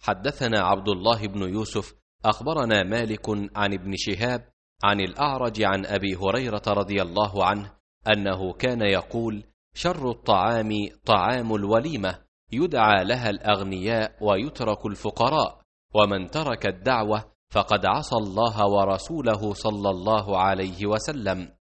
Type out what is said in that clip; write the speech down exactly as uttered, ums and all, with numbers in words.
حدثنا عبد الله بن يوسف أخبرنا مالك عن ابن شهاب عن الأعرج عن أبي هريرة رضي الله عنه أنه كان يقول: شر الطعام طعام الوليمة، يدعى لها الأغنياء ويترك الفقراء، ومن ترك الدعوة فقد عصى الله ورسوله صلى الله عليه وسلم.